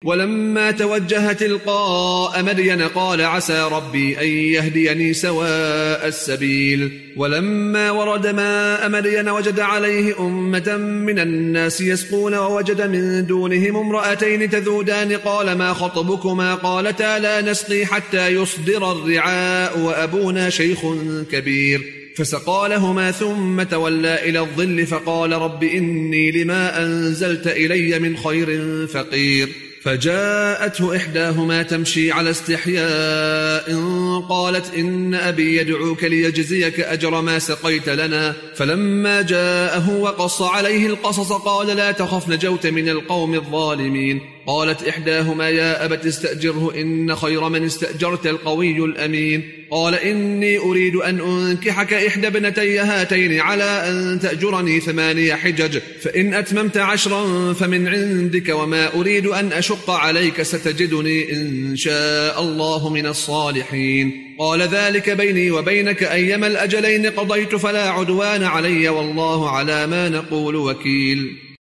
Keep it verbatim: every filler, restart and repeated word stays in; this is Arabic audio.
ولما توجه تلقاء مدين قال عسى ربي أن يهديني سواء السبيل. ولما ورد ماء مدين وجد عليه أمة من الناس يسقون ووجد من دونهم امرأتين تذودان قال ما خطبكما قالتا لا نسقي حتى يصدر الرعاء وأبونا شيخ كبير. فسقى لهما ثم تولى إلى الظل فقال رب إني لما أنزلت إلي من خير فقير. فجاءته إحداهما تمشي على استحياء قالت إن أبي يدعوك ليجزيك أجر ما سقيت لنا. فلما جاءه وقص عليه القصص قال لا تخف نجوت من القوم الظالمين. قالت إحداهما يا أبت استأجره إن خير من استأجرت القوي الأمين. قال إني أريد أن أنكحك إحدى ابنتي هاتين على أن تأجرني ثماني حجج فإن أتممت عشرا فمن عندك وما أريد أن أشق عليك ستجدني إن شاء الله من الصالحين. قال ذلك بيني وبينك أيما الأجلين قضيت فلا عدوان علي والله على ما نقول وكيل.